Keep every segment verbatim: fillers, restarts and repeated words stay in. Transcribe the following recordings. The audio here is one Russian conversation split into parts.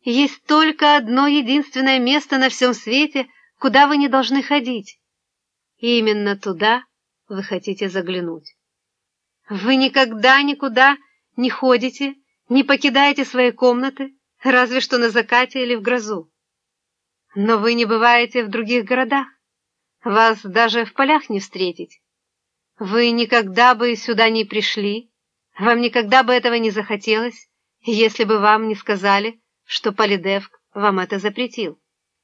Есть только одно единственное место на всем свете, куда вы не должны ходить. И именно туда вы хотите заглянуть. Вы никогда никуда не ходите, не покидаете свои комнаты, разве что на закате или в грозу. Но вы не бываете в других городах, вас даже в полях не встретить. Вы никогда бы сюда не пришли, вам никогда бы этого не захотелось, если бы вам не сказали, что Полидевк вам это запретил.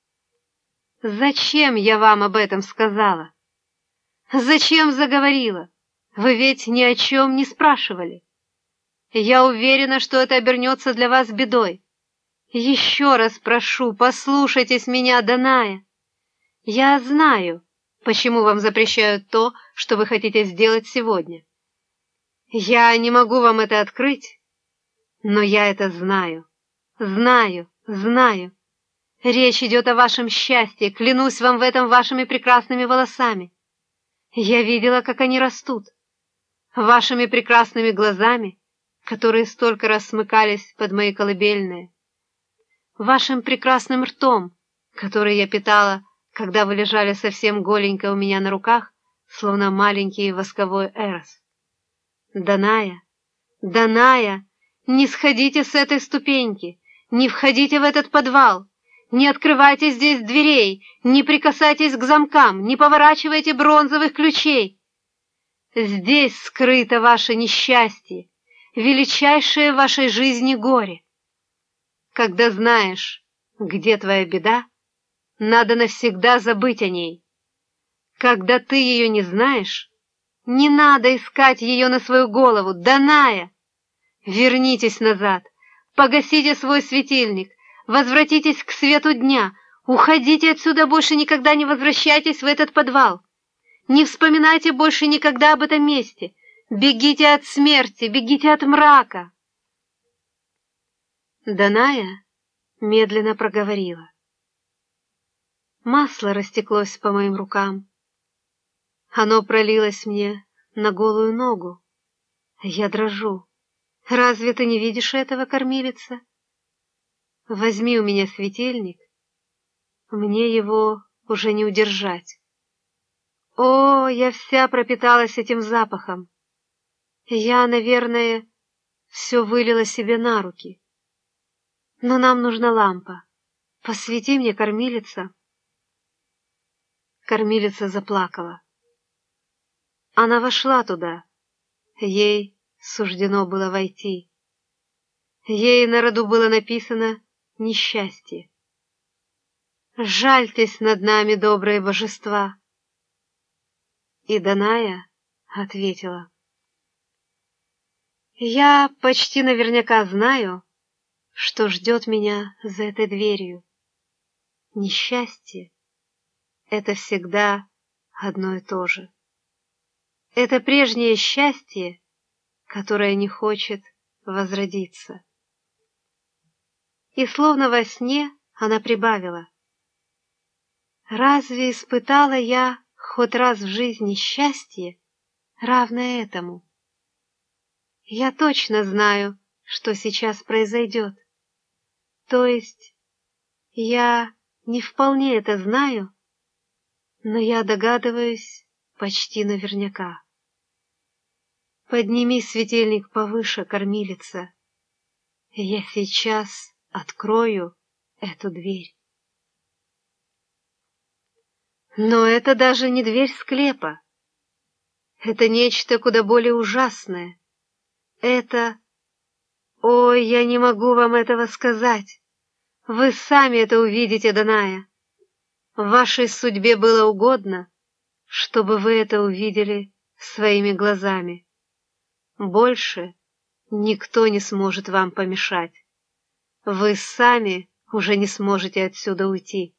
Зачем я вам об этом сказала? Зачем заговорила? Вы ведь ни о чем не спрашивали. Я уверена, что это обернется для вас бедой. Еще раз прошу, послушайтесь меня, Даная. Я знаю, почему вам запрещают то, что вы хотите сделать сегодня. Я не могу вам это открыть, но я это знаю. Знаю, знаю. Речь идет о вашем счастье, клянусь вам в этом вашими прекрасными волосами. Я видела, как они растут. Вашими прекрасными глазами, которые столько раз смыкались под мои колыбельные. Вашим прекрасным ртом, который я питала, когда вы лежали совсем голенько у меня на руках, словно маленький восковой Эрос. Даная, Даная, не сходите с этой ступеньки, не входите в этот подвал, не открывайте здесь дверей, не прикасайтесь к замкам, не поворачивайте бронзовых ключей. Здесь скрыто ваше несчастье, величайшее в вашей жизни горе. Когда знаешь, где твоя беда, надо навсегда забыть о ней. Когда ты ее не знаешь, не надо искать ее на свою голову, Даная. Вернитесь назад, погасите свой светильник, возвратитесь к свету дня, уходите отсюда, больше никогда не возвращайтесь в этот подвал. Не вспоминайте больше никогда об этом месте. Бегите от смерти, бегите от мрака. Даная медленно проговорила. Масло растеклось по моим рукам. Оно пролилось мне на голую ногу. Я дрожу. Разве ты не видишь этого, кормилица? Возьми у меня светильник. Мне его уже не удержать. О, я вся пропиталась этим запахом. Я, наверное, все вылила себе на руки. Но нам нужна лампа. Посвети мне, кормилица. Кормилица заплакала. Она вошла туда. Ей суждено было войти. Ей на роду было написано несчастье. Жальтесь над нами, добрые божества. И Даная ответила. Я почти наверняка знаю, что ждет меня за этой дверью. Несчастье — это всегда одно и то же. Это прежнее счастье, которое не хочет возродиться. И словно во сне она прибавила. Разве испытала я хоть раз в жизни счастье, равное этому? Я точно знаю, что сейчас произойдет. То есть я не вполне это знаю, но я догадываюсь почти наверняка. Подними светильник повыше, кормилица. Я сейчас открою эту дверь. Но это даже не дверь склепа. Это нечто куда более ужасное. Это... Ой, я не могу вам этого сказать. Вы сами это увидите, Даная. Вашей судьбе было угодно, чтобы вы это увидели своими глазами. Больше никто не сможет вам помешать. Вы сами уже не сможете отсюда уйти.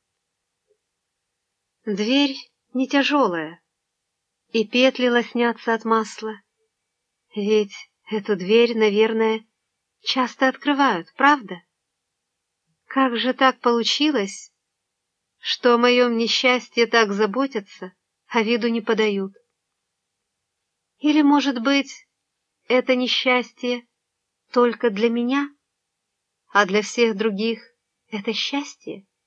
Дверь не тяжелая, и петли лоснятся от масла. Ведь эту дверь, наверное, часто открывают, правда? Как же так получилось, что о моем несчастье так заботятся, а виду не подают? Или, может быть, это несчастье только для меня? а для всех других это счастье.